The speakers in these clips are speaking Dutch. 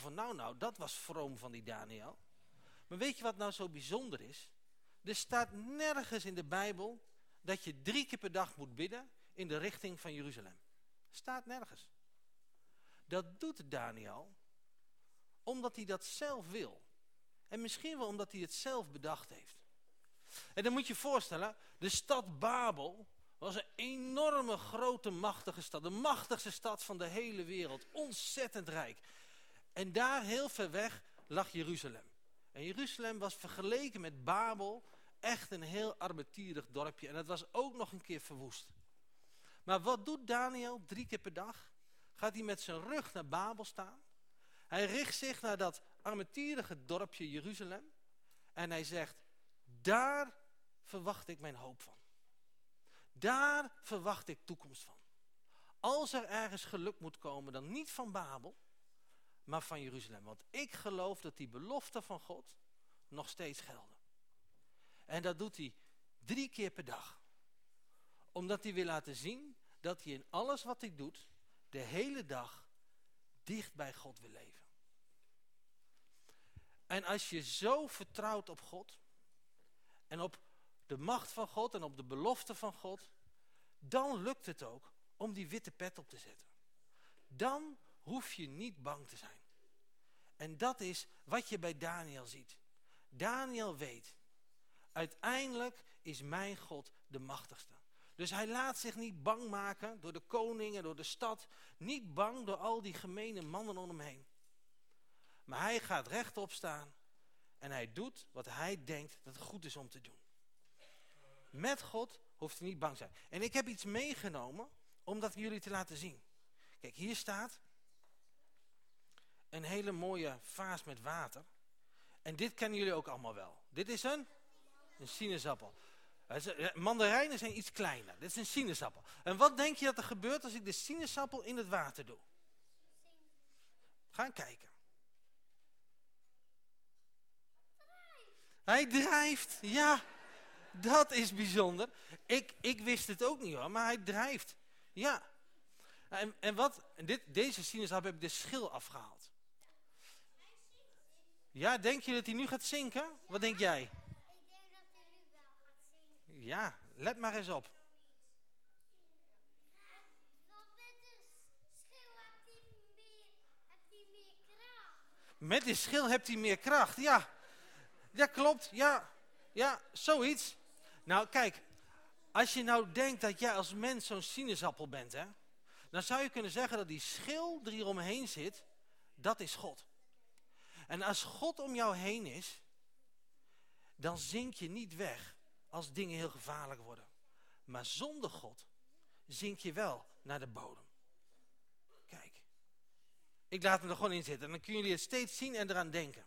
van nou, dat was vroom van die Daniel. Maar weet je wat nou zo bijzonder is? Er staat nergens in de Bijbel dat je 3 keer per dag moet bidden in de richting van Jeruzalem. Staat nergens. Dat doet Daniel omdat hij dat zelf wil. En misschien wel omdat hij het zelf bedacht heeft. En dan moet je je voorstellen, de stad Babel was een enorme grote machtige stad. De machtigste stad van de hele wereld. Ontzettend rijk. En daar heel ver weg lag Jeruzalem. En Jeruzalem was vergeleken met Babel echt een heel arbetierig dorpje. En het was ook nog een keer verwoest. Maar wat doet Daniel 3 keer per dag? Gaat hij met zijn rug naar Babel staan. Hij richt zich naar dat armetierige dorpje Jeruzalem. En hij zegt, daar verwacht ik mijn hoop van. Daar verwacht ik toekomst van. Als er ergens geluk moet komen, dan niet van Babel, maar van Jeruzalem. Want ik geloof dat die beloften van God nog steeds gelden. En dat doet hij 3 keer per dag. Omdat hij wil laten zien dat hij in alles wat hij doet, de hele dag dicht bij God wil leven. En als je zo vertrouwt op God en op de macht van God en op de belofte van God, dan lukt het ook om die witte pet op te zetten. Dan hoef je niet bang te zijn. En dat is wat je bij Daniel ziet. Daniel weet, uiteindelijk is mijn God de machtigste. Dus hij laat zich niet bang maken door de koning en door de stad. Niet bang door al die gemene mannen om hem heen. Maar hij gaat rechtop staan en hij doet wat hij denkt dat het goed is om te doen. Met God hoeft hij niet bang te zijn. En ik heb iets meegenomen om dat jullie te laten zien. Kijk, hier staat een hele mooie vaas met water. En dit kennen jullie ook allemaal wel. Dit is een sinaasappel. Mandarijnen zijn iets kleiner. Dit is een sinaasappel. En wat denk je dat er gebeurt als ik de sinaasappel in het water doe? Ga kijken. Hij drijft. Ja, dat is bijzonder. Ik wist het ook niet hoor, maar hij drijft. Ja. En deze sinaasappel heb ik de schil afgehaald. Ja, denk je dat hij nu gaat zinken? Wat denk jij? Ik denk dat hij nu wel gaat zinken. Ja, let maar eens op. Want met de schil heeft hij meer kracht. Met de schil hebt hij meer kracht, ja. Ja, klopt, ja. Ja, zoiets. Nou, kijk. Als je nou denkt dat jij als mens zo'n sinaasappel bent, hè. Dan zou je kunnen zeggen dat die schil die er omheen zit, dat is God. En als God om jou heen is, dan zink je niet weg als dingen heel gevaarlijk worden. Maar zonder God zink je wel naar de bodem. Kijk. Ik laat hem er gewoon in zitten. En dan kunnen jullie het steeds zien en eraan denken.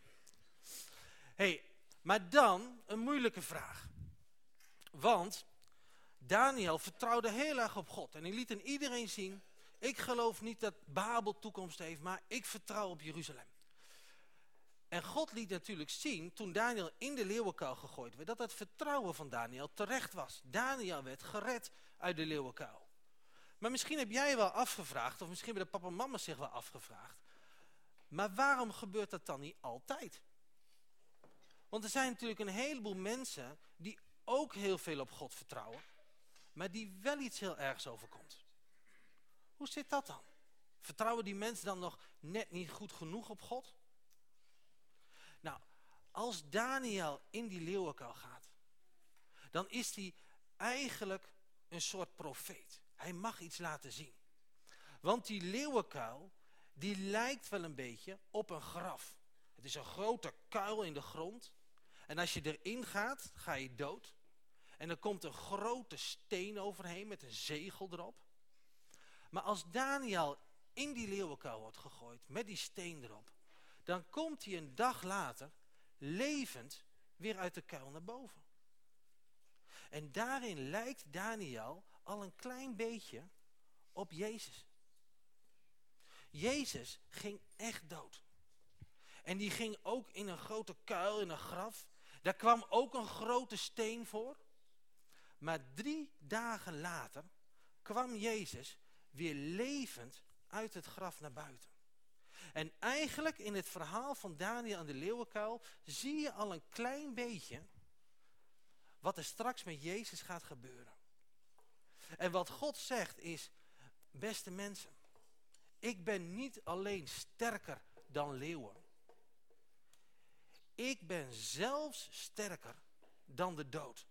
Maar dan een moeilijke vraag. Want Daniel vertrouwde heel erg op God. En hij liet aan iedereen zien, ik geloof niet dat Babel toekomst heeft, maar ik vertrouw op Jeruzalem. En God liet natuurlijk zien, toen Daniel in de leeuwenkuil gegooid werd, dat het vertrouwen van Daniel terecht was. Daniel werd gered uit de leeuwenkuil. Maar misschien heb jij je wel afgevraagd, of misschien hebben de papa en mama zich wel afgevraagd, maar waarom gebeurt dat dan niet altijd? Want er zijn natuurlijk een heleboel mensen die ook heel veel op God vertrouwen, maar die wel iets heel ergs overkomt. Hoe zit dat dan? Vertrouwen die mensen dan nog net niet goed genoeg op God? Nou, als Daniel in die leeuwenkuil gaat, dan is hij eigenlijk een soort profeet. Hij mag iets laten zien. Want die leeuwenkuil, die lijkt wel een beetje op een graf. Het is een grote kuil in de grond. En als je erin gaat, ga je dood. En er komt een grote steen overheen met een zegel erop. Maar als Daniel in die leeuwenkuil wordt gegooid, met die steen erop, dan komt hij een dag later levend weer uit de kuil naar boven. En daarin lijkt Daniel al een klein beetje op Jezus. Jezus ging echt dood. En die ging ook in een grote kuil, in een graf. Daar kwam ook een grote steen voor. Maar 3 dagen later kwam Jezus weer levend uit het graf naar buiten. En eigenlijk in het verhaal van Daniel en de leeuwenkuil zie je al een klein beetje wat er straks met Jezus gaat gebeuren. En wat God zegt is, beste mensen, ik ben niet alleen sterker dan leeuwen. Ik ben zelfs sterker dan de dood.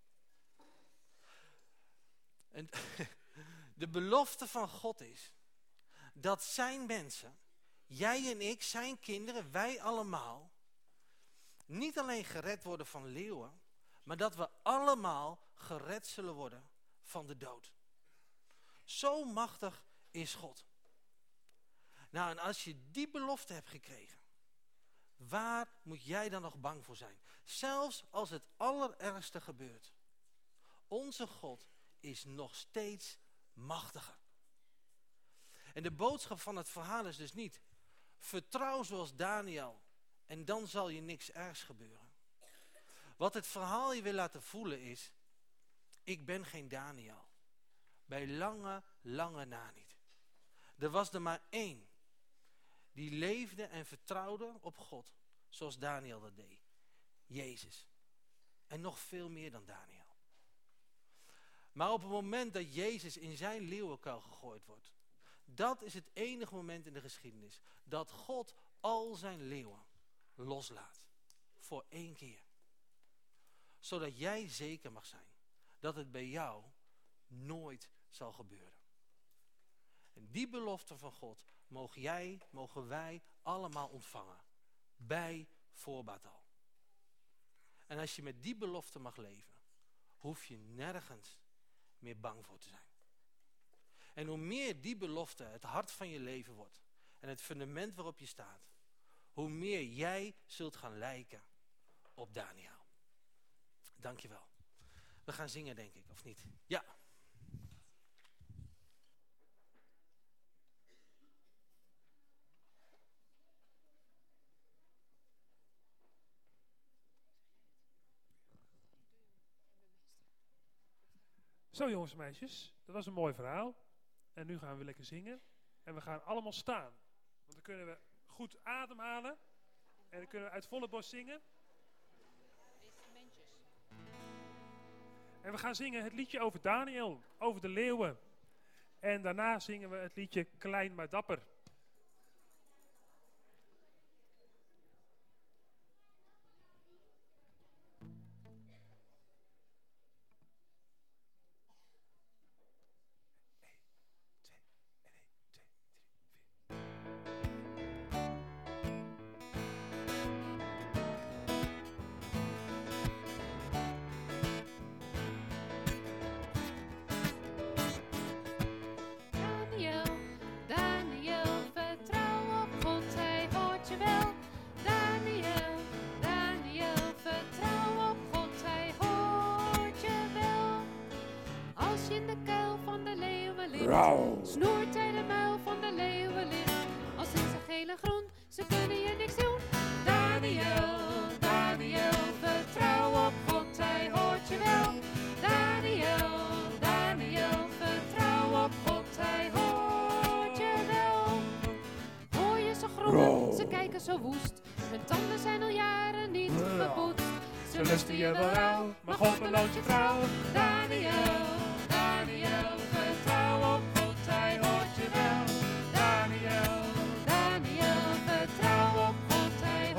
En de belofte van God is dat zijn mensen, jij en ik, zijn kinderen, wij allemaal, niet alleen gered worden van leeuwen, maar dat we allemaal gered zullen worden van de dood. Zo machtig is God. Nou, en als je die belofte hebt gekregen, waar moet jij dan nog bang voor zijn? Zelfs als het allerergste gebeurt. Onze God is nog steeds machtiger. En de boodschap van het verhaal is dus niet, vertrouw zoals Daniel en dan zal je niks ergs gebeuren. Wat het verhaal je wil laten voelen is, ik ben geen Daniel. Bij lange na niet. Er was er maar één die leefde en vertrouwde op God, zoals Daniel dat deed. Jezus. En nog veel meer dan Daniel. Maar op het moment dat Jezus in zijn leeuwenkuil gegooid wordt, dat is het enige moment in de geschiedenis dat God al zijn leeuwen loslaat. Voor 1 keer. Zodat jij zeker mag zijn dat het bij jou nooit zal gebeuren. En die belofte van God mogen wij allemaal ontvangen. Bij voorbaat al. En als je met die belofte mag leven, hoef je nergens meer bang voor te zijn. En hoe meer die belofte het hart van je leven wordt en het fundament waarop je staat, hoe meer jij zult gaan lijken op Daniel. Dankjewel. We gaan zingen, denk ik, of niet? Ja. Zo jongens en meisjes, dat was een mooi verhaal. En nu gaan we lekker zingen. En we gaan allemaal staan. Want dan kunnen we goed ademhalen. En dan kunnen we uit volle borst zingen. En we gaan zingen het liedje over Daniel, over de leeuwen. En daarna zingen we het liedje Klein maar dapper. Snoert hij de muil van de leeuwen ligt. Als in zijn gele grond, ze kunnen je niks doen. Daniel, Daniel, vertrouw op God, hij hoort je wel. Daniel, Daniel, vertrouw op God, hij hoort je wel. Hoor je ze grommen, ze kijken zo woest. Hun tanden zijn al jaren niet gepoetst. Ze lusten je wel rauw, maar God beloont je trouw. Daniel, Daniel, vertrouw op God, hij hoort je wel. Daniel, Daniel, vertrouw op God, hij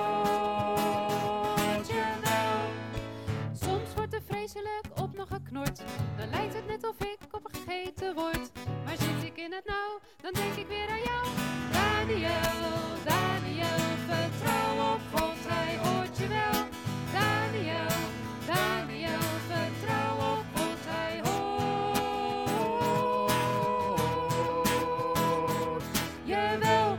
hoort je wel. Soms wordt er vreselijk op me geknord. Dan lijkt het net of ik opgegeten word. Maar zit ik in het nauw, dan denk ik weer aan jou. Daniel, Daniel, vertrouw op God, hij hoort je wel. Daniel, Daniel, vertrouw op God, hij hoort je wel.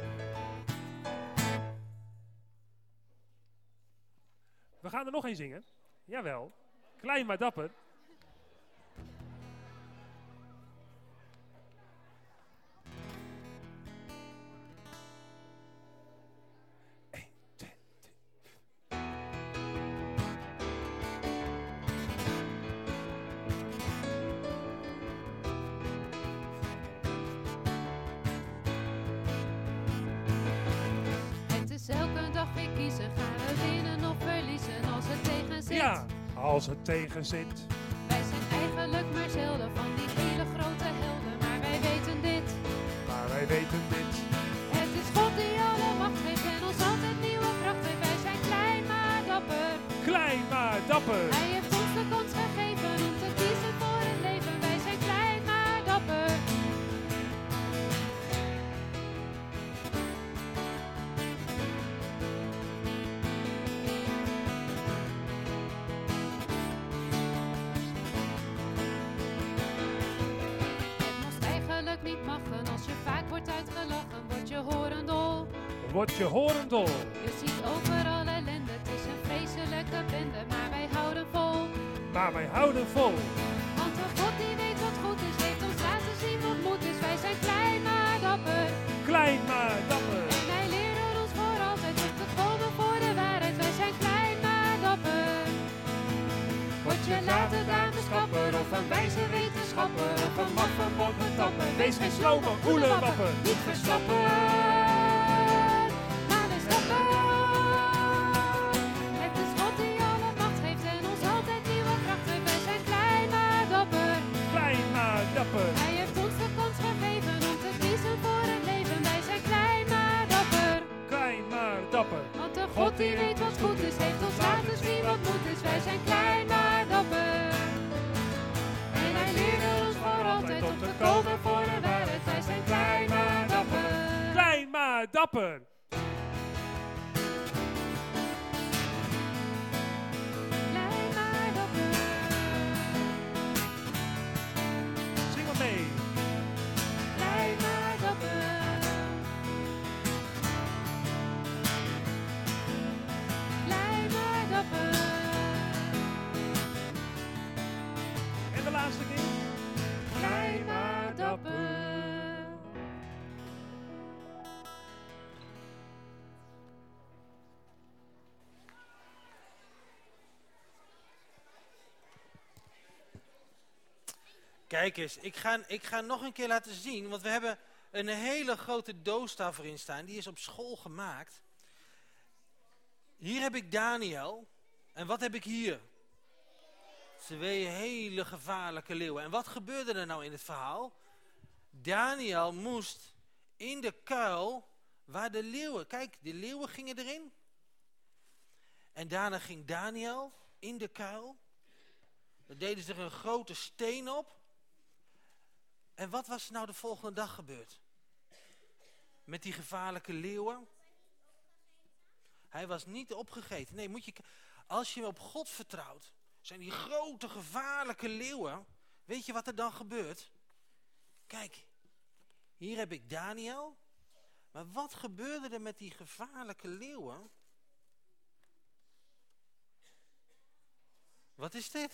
We gaan er nog één zingen. Jawel. Klein maar dapper. Ja, als het tegenzit. Wij zijn eigenlijk maar zelden van die hele grote helden, maar wij weten dit. Maar wij weten dit. Het is God die alle macht geeft en ons altijd nieuwe kracht geeft. Wij zijn klein maar dapper. Klein maar dapper. Hij heeft ons de kans gegeven om te kiezen voor het leven. Wij zijn klein maar dapper. Het moest eigenlijk niet mogen. Als je vaak wordt uitgelachen, word je horendol. Word je horendol. Je ziet overal ellende, het is een vreselijke bende, maar wij houden vol. Maar wij houden vol. Want de God die weet wat goed is, heeft ons laten zien wat moed is. Wij zijn klein maar dapper. Klein maar dapper. En hij leerde ons voor altijd om te komen voor de waarheid. Wij zijn klein maar dapper. Word je later dameschapper of een wijze wetenschapper of een maffe moppetapper. Wees geen slome oelewapper. Niet verslappen, maar we stappen. Het is God die alle macht geeft en ons altijd nieuwe kracht geeft. Wij zijn klein maar dapper. Klein maar dapper. Hij heeft ons de kans gegeven om te kiezen voor het leven. Wij zijn klein maar dapper. Klein maar dapper. Want de God die weet wat goed is, heeft ons laten zien wat moed is. Wij zijn klein maar dapper. En hij leerde ons voor altijd om te komen voor de waarheid. Wij zijn klein maar dapper. Klein maar dapper. Klein maar dapper. Zing maar mee. Klein maar dapper. Klein maar dapper. En de laatste keer. Klein maar dapper. Kijk eens, ik ga nog een keer laten zien, want we hebben een hele grote doos daarvoor in staan. Die is op school gemaakt. Hier heb ik Daniel. En wat heb ik hier? 2 hele gevaarlijke leeuwen. En wat gebeurde er nou in het verhaal? Daniel moest in de kuil waar de leeuwen... Kijk, de leeuwen gingen erin. En daarna ging Daniel in de kuil. Daar deden ze er een grote steen op. En wat was er nou de volgende dag gebeurd? Met die gevaarlijke leeuwen? Hij was niet opgegeten. Nee, als je op God vertrouwt, zijn die grote gevaarlijke leeuwen. Weet je wat er dan gebeurt? Kijk, hier heb ik Daniel. Maar wat gebeurde er met die gevaarlijke leeuwen? Wat is dit?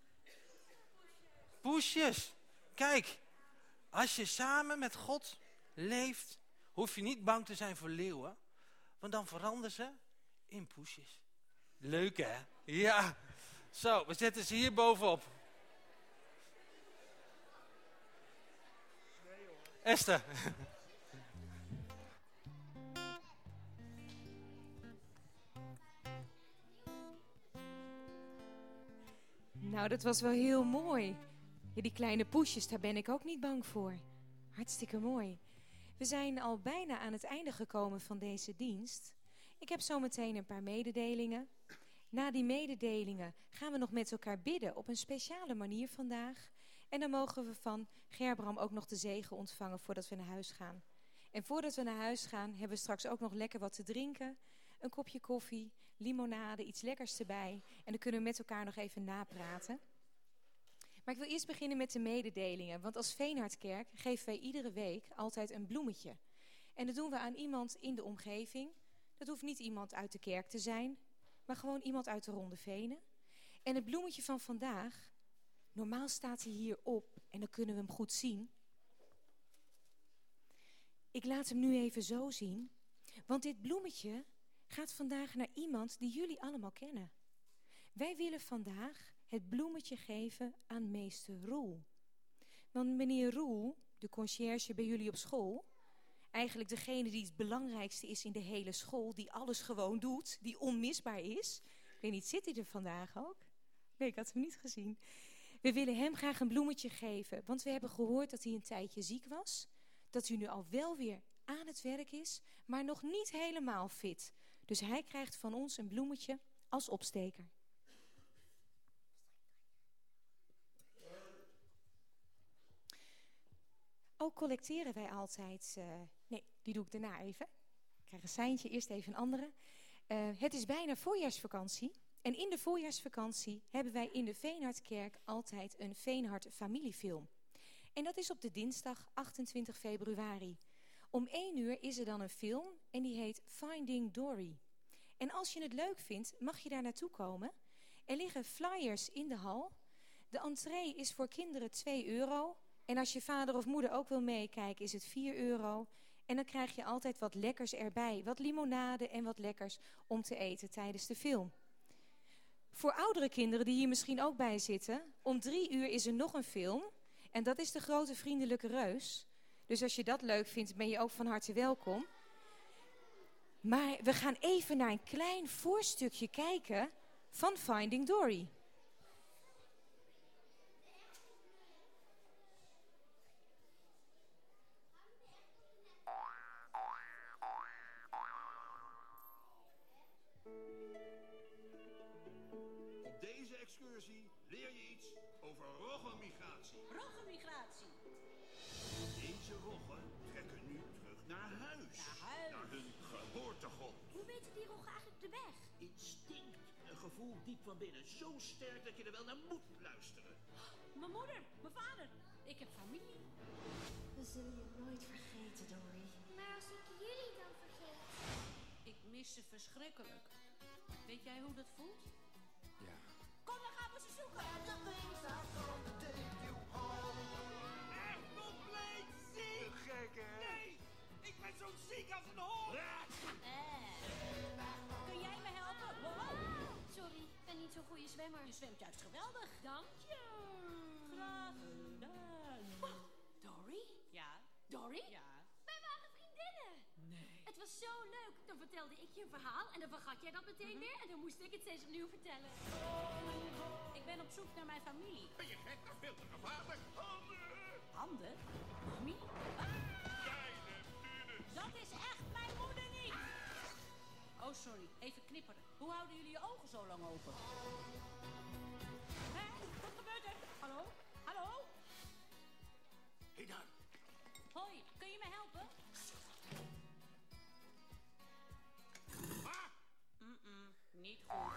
Poesjes. Kijk, als je samen met God leeft, hoef je niet bang te zijn voor leeuwen. Want dan veranderen ze in poesjes. Leuk hè? Ja. Zo, we zetten ze hier bovenop. Esther. Nou, dat was wel heel mooi. Ja, die kleine poesjes, daar ben ik ook niet bang voor. Hartstikke mooi. We zijn al bijna aan het einde gekomen van deze dienst. Ik heb zometeen een paar mededelingen. Na die mededelingen gaan we nog met elkaar bidden op een speciale manier vandaag. En dan mogen we van Gerbram ook nog de zegen ontvangen voordat we naar huis gaan. En voordat we naar huis gaan, hebben we straks ook nog lekker wat te drinken. Een kopje koffie, limonade, iets lekkers erbij. En dan kunnen we met elkaar nog even napraten. Maar ik wil eerst beginnen met de mededelingen. Want als Veenhardkerk geven wij iedere week altijd een bloemetje. En dat doen we aan iemand in de omgeving. Dat hoeft niet iemand uit de kerk te zijn, maar gewoon iemand uit de Ronde Venen. En het bloemetje van vandaag, normaal staat hij hier op en dan kunnen we hem goed zien. Ik laat hem nu even zo zien, want dit bloemetje gaat vandaag naar iemand die jullie allemaal kennen. Wij willen vandaag het bloemetje geven aan meester Roel. Want meneer Roel, de conciërge bij jullie op school, eigenlijk degene die het belangrijkste is in de hele school, die alles gewoon doet, die onmisbaar is, Ik weet niet, zit hij er vandaag ook? Nee, ik had hem niet gezien. We willen hem graag een bloemetje geven, want we hebben gehoord dat hij een tijdje ziek was. Dat hij nu al wel weer aan het werk is, maar nog niet helemaal fit. Dus hij krijgt van ons een bloemetje als opsteker. Ook collecteren wij altijd... nee, die doe ik daarna even. Ik krijg een seintje, eerst even een andere. Het is bijna voorjaarsvakantie. En in de voorjaarsvakantie hebben wij in de Veenhardkerk altijd een Veenhard familiefilm. En dat is op de dinsdag 28 februari. Om 1 uur is er dan een film en die heet Finding Dory. En als je het leuk vindt, mag je daar naartoe komen. Er liggen flyers in de hal. De entree is voor kinderen €2. En als je vader of moeder ook wil meekijken, is het €4. En dan krijg je altijd wat lekkers erbij. Wat limonade en wat lekkers om te eten tijdens de film. Voor oudere kinderen die hier misschien ook bij zitten, om 3 uur is er nog een film. En dat is De Grote Vriendelijke Reus. Dus als je dat leuk vindt, ben je ook van harte welkom. Maar we gaan even naar een klein voorstukje kijken van Finding Dory. Op deze excursie leer je iets over roggenmigratie. Roggenmigratie. Deze roggen trekken nu terug naar huis. Naar hun geboortegrond. Hoe weten die roggen eigenlijk de weg? Instinct. Een gevoel diep van binnen. Zo sterk dat je er wel naar moet luisteren. Mijn moeder, mijn vader. Ik heb familie. We zullen je nooit vergeten, Dory. Maar als ik jullie dan vergeet? Ik mis ze verschrikkelijk. Weet jij hoe dat voelt? Ja. Kom, dan gaan we ze zoeken. Echt compleet ziek! Te gek, hè? Nee! Ik ben zo ziek als een hond! Kun jij me helpen? Wow. Sorry, ik ben niet zo'n goede zwemmer. Je zwemt juist geweldig. Dank je. Graag gedaan. Dory? Ja. Dory? Ja. Wij waren vriendinnen. Nee. Het was zo leuk. Dan vertelde ik je een verhaal en dan vergat jij dat meteen weer. En dan moest ik het steeds opnieuw vertellen. Ik ben op zoek naar mijn familie. Ben je gek? Dat is veel te gevaarlijk. Handen? Mami? Dat is echt mijn moeder niet. Oh, sorry. Even knipperen. Hoe houden jullie je ogen zo lang open? Hé, wat gebeurt er? Hallo? Hallo? Hé daar. Hoi, kun je me helpen? Ah! Niet goed.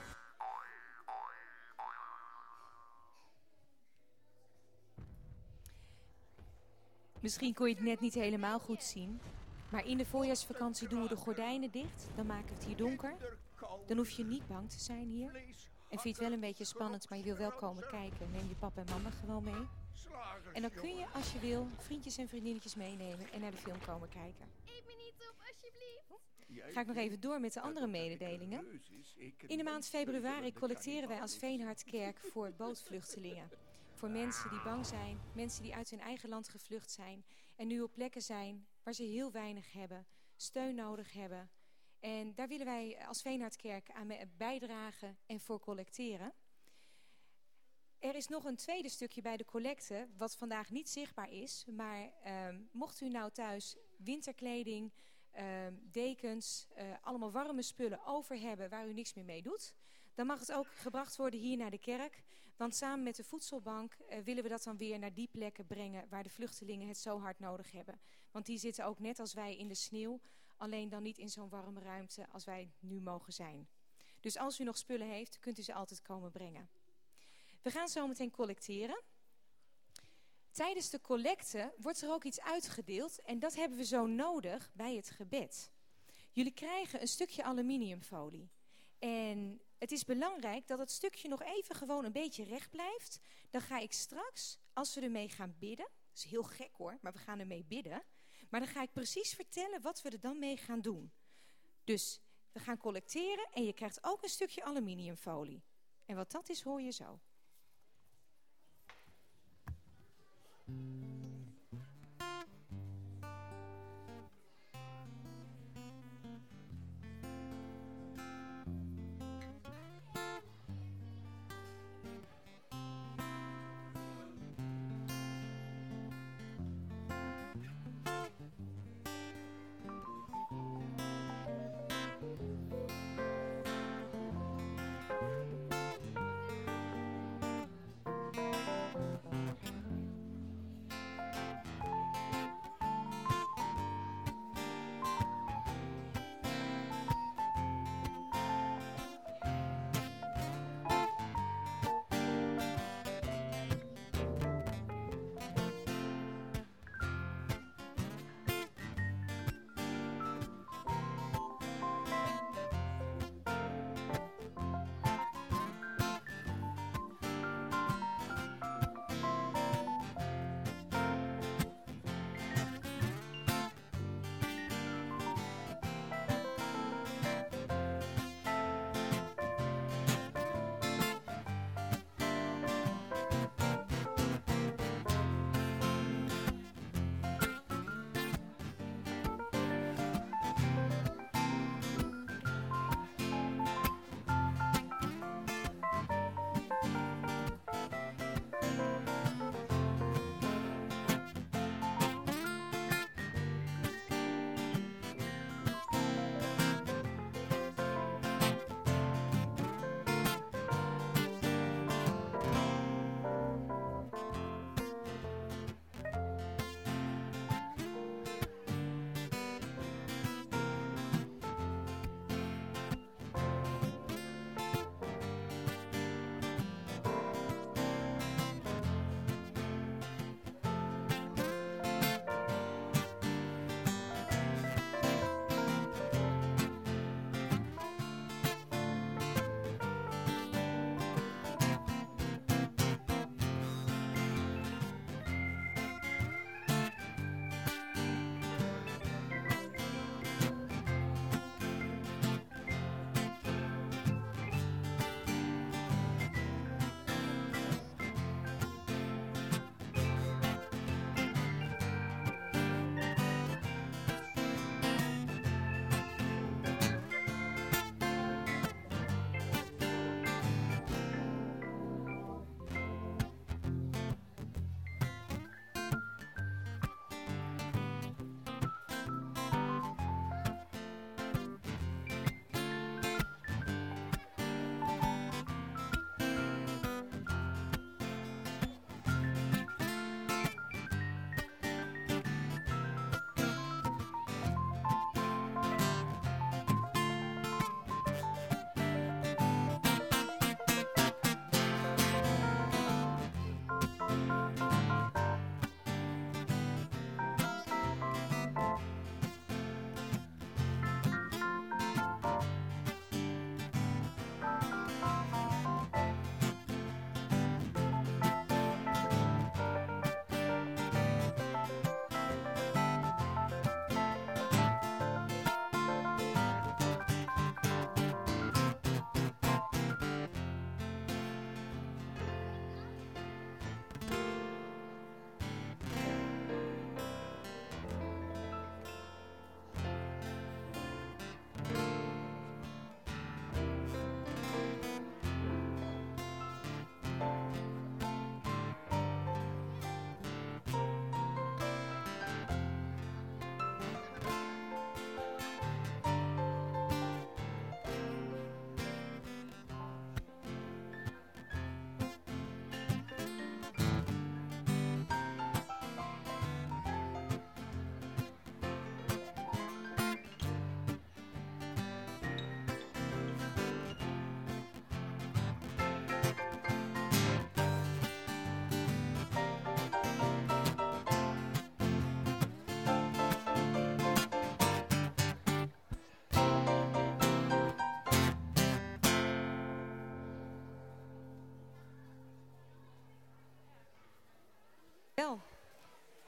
Misschien kon je het net niet helemaal goed zien. Maar in de voorjaarsvakantie doen we de gordijnen dicht. Dan maken we het hier donker. Dan hoef je niet bang te zijn hier. En vind je het wel een beetje spannend, maar je wil wel komen kijken. Neem je papa en mama gewoon mee. En dan kun je, als je wil, vriendjes en vriendinnetjes meenemen en naar de film komen kijken. Eet me niet op, alsjeblieft. Ga ik nog even door met de andere mededelingen. In de maand februari collecteren wij als Veenhardkerk voor bootvluchtelingen. Voor mensen die bang zijn, mensen die uit hun eigen land gevlucht zijn en nu op plekken zijn waar ze heel weinig hebben, steun nodig hebben. En daar willen wij als Veenhardkerk aan bijdragen en voor collecteren. Er is nog een tweede stukje bij de collecte, wat vandaag niet zichtbaar is. Maar mocht u nou thuis winterkleding, dekens, allemaal warme spullen over hebben waar u niks meer mee doet, dan mag het ook gebracht worden hier naar de kerk. Want samen met de voedselbank willen we dat dan weer naar die plekken brengen waar de vluchtelingen het zo hard nodig hebben. Want die zitten ook net als wij in de sneeuw, alleen dan niet in zo'n warme ruimte als wij nu mogen zijn. Dus als u nog spullen heeft, kunt u ze altijd komen brengen. We gaan zo meteen collecteren. Tijdens de collecte wordt er ook iets uitgedeeld en dat hebben we zo nodig bij het gebed. Jullie krijgen een stukje aluminiumfolie. En het is belangrijk dat het stukje nog even gewoon een beetje recht blijft. Dan ga ik straks, als we ermee gaan bidden, dat is heel gek hoor, maar we gaan ermee bidden. Maar dan ga ik precies vertellen wat we er dan mee gaan doen. Dus we gaan collecteren en je krijgt ook een stukje aluminiumfolie. En wat dat is, hoor je zo.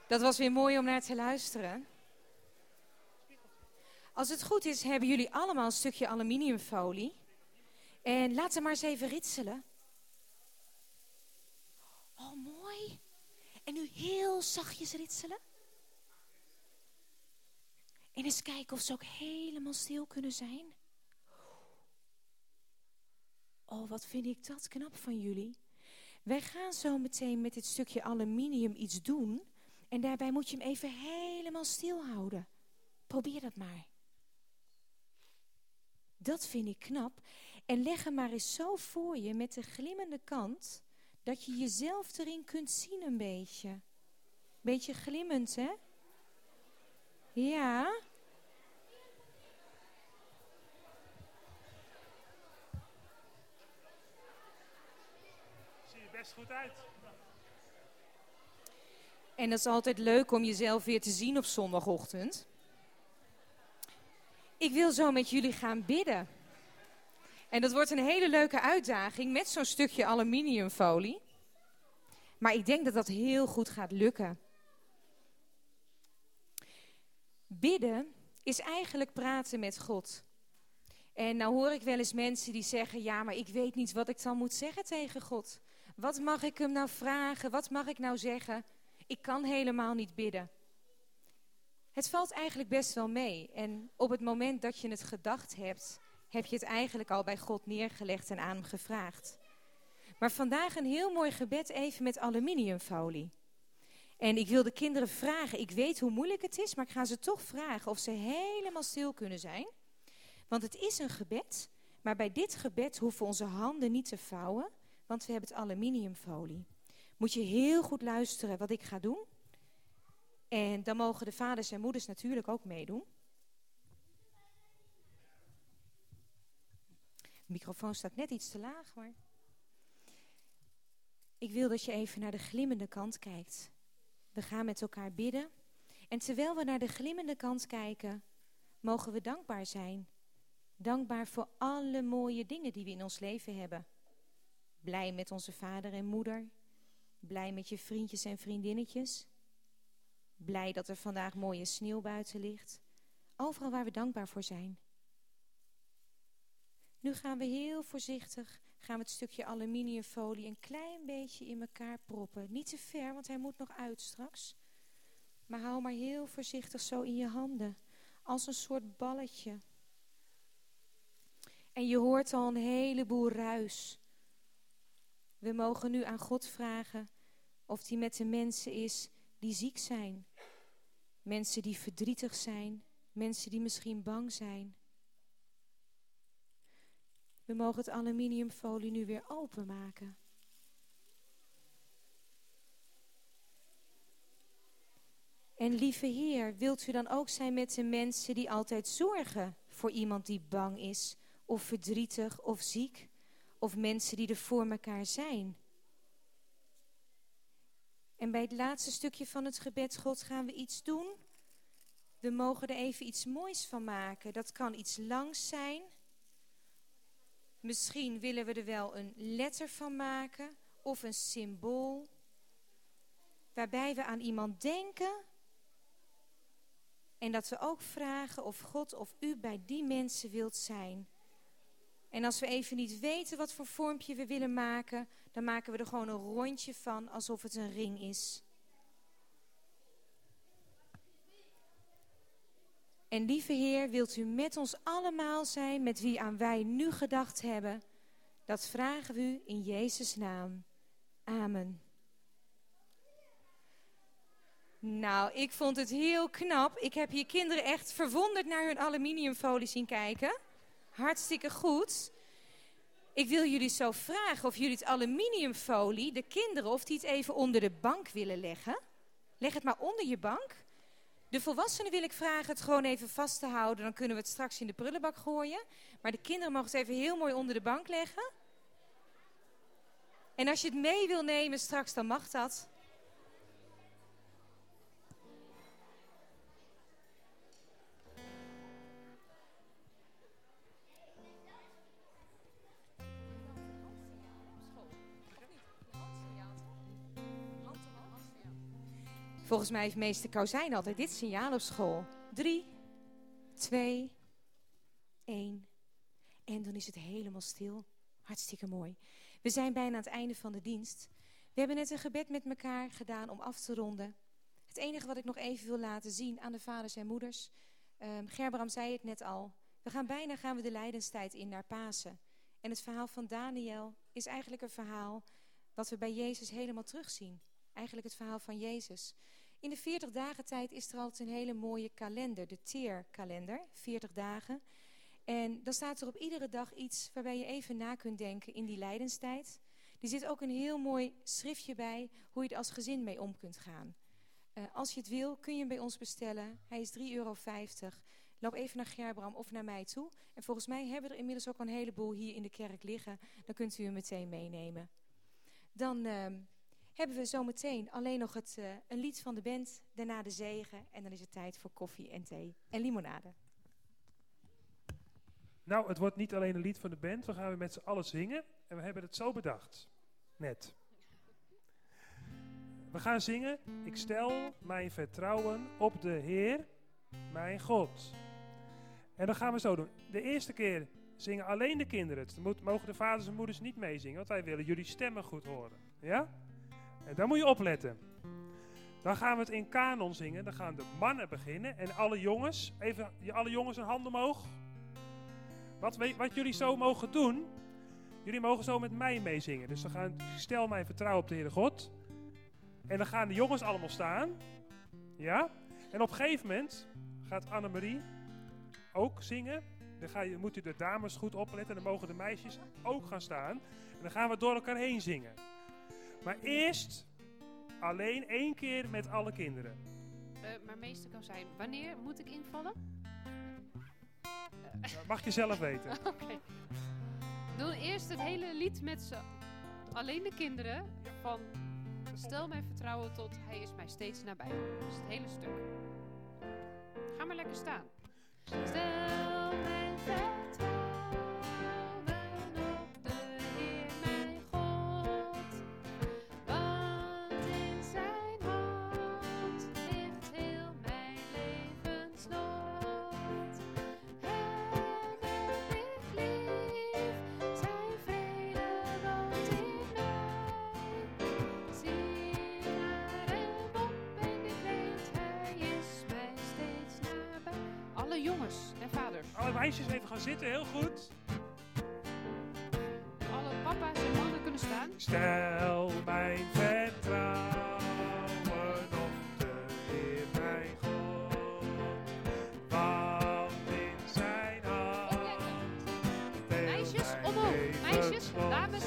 Dat was weer mooi om naar te luisteren. Als het goed is, hebben jullie allemaal een stukje aluminiumfolie. En laat hem maar eens even ritselen. Oh, mooi. En nu heel zachtjes ritselen. En eens kijken of ze ook helemaal stil kunnen zijn. Oh, wat vind ik dat knap van jullie. Wij gaan zo meteen met dit stukje aluminium iets doen. En daarbij moet je hem even helemaal stil houden. Probeer dat maar. Dat vind ik knap. En leg hem maar eens zo voor je met de glimmende kant, dat je jezelf erin kunt zien een beetje. Beetje glimmend, hè? Ja. Zie je best goed uit. En dat is altijd leuk om jezelf weer te zien op zondagochtend. Ik wil zo met jullie gaan bidden. En dat wordt een hele leuke uitdaging met zo'n stukje aluminiumfolie. Maar ik denk dat dat heel goed gaat lukken. Bidden is eigenlijk praten met God. En nou hoor ik wel eens mensen die zeggen, ja, maar ik weet niet wat ik dan moet zeggen tegen God. Wat mag ik hem nou vragen? Wat mag ik nou zeggen? Ik kan helemaal niet bidden. Het valt eigenlijk best wel mee. En op het moment dat je het gedacht hebt, heb je het eigenlijk al bij God neergelegd en aan hem gevraagd. Maar vandaag een heel mooi gebed even met aluminiumfolie. En ik wil de kinderen vragen, ik weet hoe moeilijk het is, maar ik ga ze toch vragen of ze helemaal stil kunnen zijn. Want het is een gebed, maar bij dit gebed hoeven we onze handen niet te vouwen, want we hebben het aluminiumfolie. Moet je heel goed luisteren wat ik ga doen. En dan mogen de vaders en moeders natuurlijk ook meedoen. De microfoon staat net iets te laag, maar ik wil dat je even naar de glimmende kant kijkt. We gaan met elkaar bidden. En terwijl we naar de glimmende kant kijken, mogen we dankbaar zijn. Dankbaar voor alle mooie dingen die we in ons leven hebben. Blij met onze vader en moeder. Blij met je vriendjes en vriendinnetjes. Blij dat er vandaag mooie sneeuw buiten ligt. Overal waar we dankbaar voor zijn. Nu gaan we heel voorzichtig, het stukje aluminiumfolie een klein beetje in elkaar proppen. Niet te ver, want hij moet nog uit straks. Maar hou maar heel voorzichtig zo in je handen. Als een soort balletje. En je hoort al een heleboel ruis. We mogen nu aan God vragen of hij met de mensen is die ziek zijn. Mensen die verdrietig zijn. Mensen die misschien bang zijn. We mogen het aluminiumfolie nu weer openmaken. En lieve Heer, wilt u dan ook zijn met de mensen die altijd zorgen voor iemand die bang is, of verdrietig of ziek, of mensen die er voor elkaar zijn? En bij het laatste stukje van het gebed, God, gaan we iets doen. We mogen er even iets moois van maken. Dat kan iets langs zijn. Misschien willen we er wel een letter van maken of een symbool. Waarbij we aan iemand denken. En dat we ook vragen of God of u bij die mensen wilt zijn. En als we even niet weten wat voor vormpje we willen maken, dan maken we er gewoon een rondje van alsof het een ring is. En lieve Heer, wilt u met ons allemaal zijn, met wie aan wij nu gedacht hebben? Dat vragen we u in Jezus' naam. Amen. Nou, ik vond het heel knap. Ik heb hier kinderen echt verwonderd naar hun aluminiumfolie zien kijken. Hartstikke goed. Ik wil jullie zo vragen of jullie het aluminiumfolie, de kinderen, of die het even onder de bank willen leggen. Leg het maar onder je bank. De volwassenen wil ik vragen het gewoon even vast te houden. Dan kunnen we het straks in de prullenbak gooien. Maar de kinderen mogen het even heel mooi onder de bank leggen. En als je het mee wil nemen straks, dan mag dat. Volgens mij heeft meester Kozijn altijd dit signaal op school. 3, 2, 1. En dan is het helemaal stil. Hartstikke mooi. We zijn bijna aan het einde van de dienst. We hebben net een gebed met elkaar gedaan om af te ronden. Het enige wat ik nog even wil laten zien aan de vaders en moeders. Gerbram zei het net al. Gaan we de lijdenstijd in naar Pasen. En het verhaal van Daniel is eigenlijk een verhaal wat we bij Jezus helemaal terugzien. Eigenlijk het verhaal van Jezus. In de 40 dagen tijd is er altijd een hele mooie kalender. De Teerkalender, 40 dagen. En dan staat er op iedere dag iets waarbij je even na kunt denken in die lijdenstijd. Er zit ook een heel mooi schriftje bij hoe je er als gezin mee om kunt gaan. Als je het wil, kun je hem bij ons bestellen. Hij is €3,50. Loop even naar Gerbram of naar mij toe. En volgens mij hebben we er inmiddels ook een heleboel hier in de kerk liggen. Dan kunt u hem meteen meenemen. Dan hebben we zometeen alleen nog een lied van de band. Daarna de zegen. En dan is het tijd voor koffie en thee en limonade. Nou, het wordt niet alleen een lied van de band. We gaan weer met z'n allen zingen. En we hebben het zo bedacht. Net. We gaan zingen. Ik stel mijn vertrouwen op de Heer, mijn God. En dan gaan we zo doen. De eerste keer zingen alleen de kinderen. Het mogen de vaders en moeders niet meezingen. Want wij willen jullie stemmen goed horen. Ja? En daar moet je opletten. Dan gaan we het in kanon zingen. Dan gaan de mannen beginnen. En alle jongens, alle jongens een hand omhoog. Wat jullie zo mogen doen. Jullie mogen zo met mij meezingen. Dus dan gaan stel mijn vertrouwen op de Heere God. En dan gaan de jongens allemaal staan. Ja? En op een gegeven moment gaat Annemarie ook zingen. Dan moet u de dames goed opletten. En dan mogen de meisjes ook gaan staan. En dan gaan we door elkaar heen zingen. Maar eerst alleen 1 keer met alle kinderen. Maar meester Kozijn, wanneer moet ik invallen? Dat mag je zelf weten. Oké. Doe eerst het hele lied met alleen de kinderen. Van stel mijn vertrouwen tot hij is mij steeds nabij. Dus het hele stuk. Ga maar lekker staan. Stel mijn vertrouwen op de Heer mijn God. Want in zijn hand ligt heel mijn levenslot. Hem heb ik lief, zijn vrede woont in mij. Zie naar hem op en ik weet, hij is mij steeds nabij. Alle jongens en vaders. Alle meisjes even gaan zitten, heel goed. Alle papa's en mannen kunnen staan. Stel mijn vertrouwen op de Heer mijn God. Want in zijn hand Meisjes, omhoog. Meisjes, dames.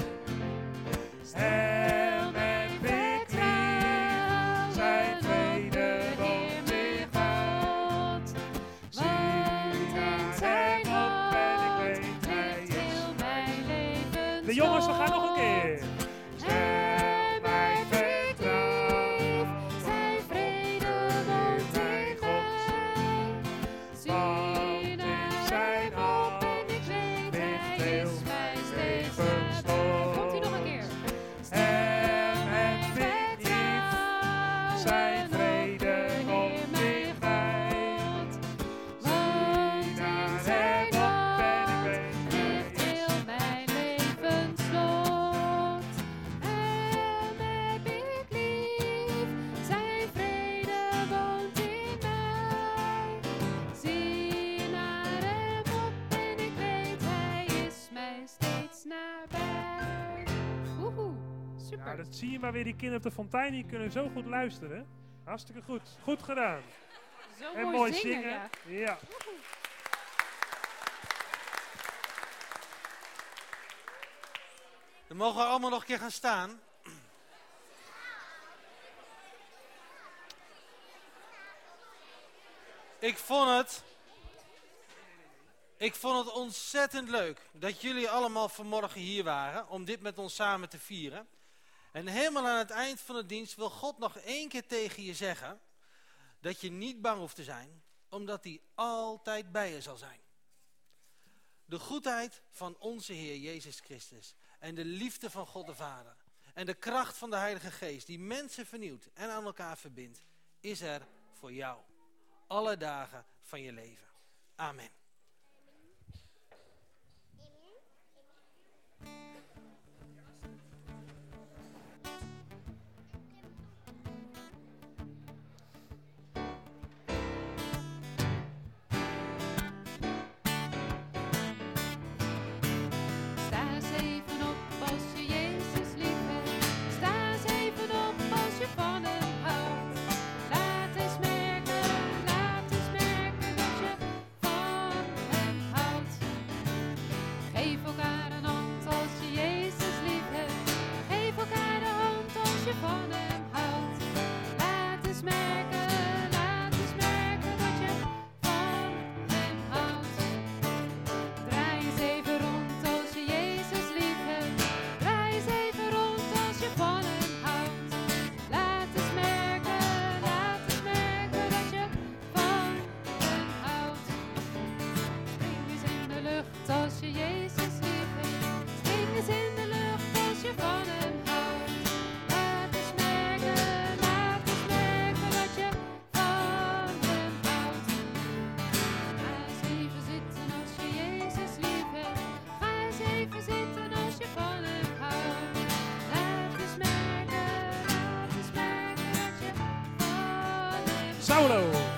Hem heb ik lief, zijn vrede woont in mij. Zie naar hem op en ik weet hij is mijn leven. De jongens, we gaan nog een keer. Stel mijn vertrouwen zijn vrede woont in mij. Zie naar zijn hem op en ik weet hij is mij steeds nabij. Komt ie nog een keer. Hem heb ik lief, zijn vrede woont in mij. Zie naar hem op en ik weet Ligt heel mijn levenslot. Hem heb ik lief, zijn vrede woont in mij. Zie naar hem op en ik weet, hij is mij steeds nabij. Woehoe, super. Ja, dat zie je maar weer, die kinderen op de fontein, die kunnen zo goed luisteren. Hartstikke goed. Goed gedaan. Zo En mooi zingen, ja. Ja. Dan mogen we allemaal nog een keer gaan staan. Ik vond het ontzettend leuk dat jullie allemaal vanmorgen hier waren om dit met ons samen te vieren. En helemaal aan het eind van de dienst wil God nog 1 keer tegen je zeggen dat je niet bang hoeft te zijn, omdat hij altijd bij je zal zijn. De goedheid van onze Heer Jezus Christus en de liefde van God de Vader en de kracht van de Heilige Geest die mensen vernieuwt en aan elkaar verbindt, is er voor jou. Alle dagen van je leven. Amen. Sta eens even op als je Jezus lief hebt. Sta eens even op als je van hem houdt. Laat eens merken dat je van hem houdt. Geef elkaar een hand als je Jezus lief hebt. Geef elkaar de hand als je van hem houdt. Laat eens merken dat je van hem houdt. Draai eens even rond als je Jezus lief hebt. Draai eens even rond als je van hem houdt. Laat eens merken dat je van hem houdt. Spring eens in de lucht als je Jezus lief hebt. Spring eens in de lucht als je van hem houdt. Laat eens merken dat je van hem houdt. Ga eens even zitten als je Jezus lief hebt. Ga eens even zitten als je van hem houdt. Laat eens merken dat je van hem houdt. Saulo.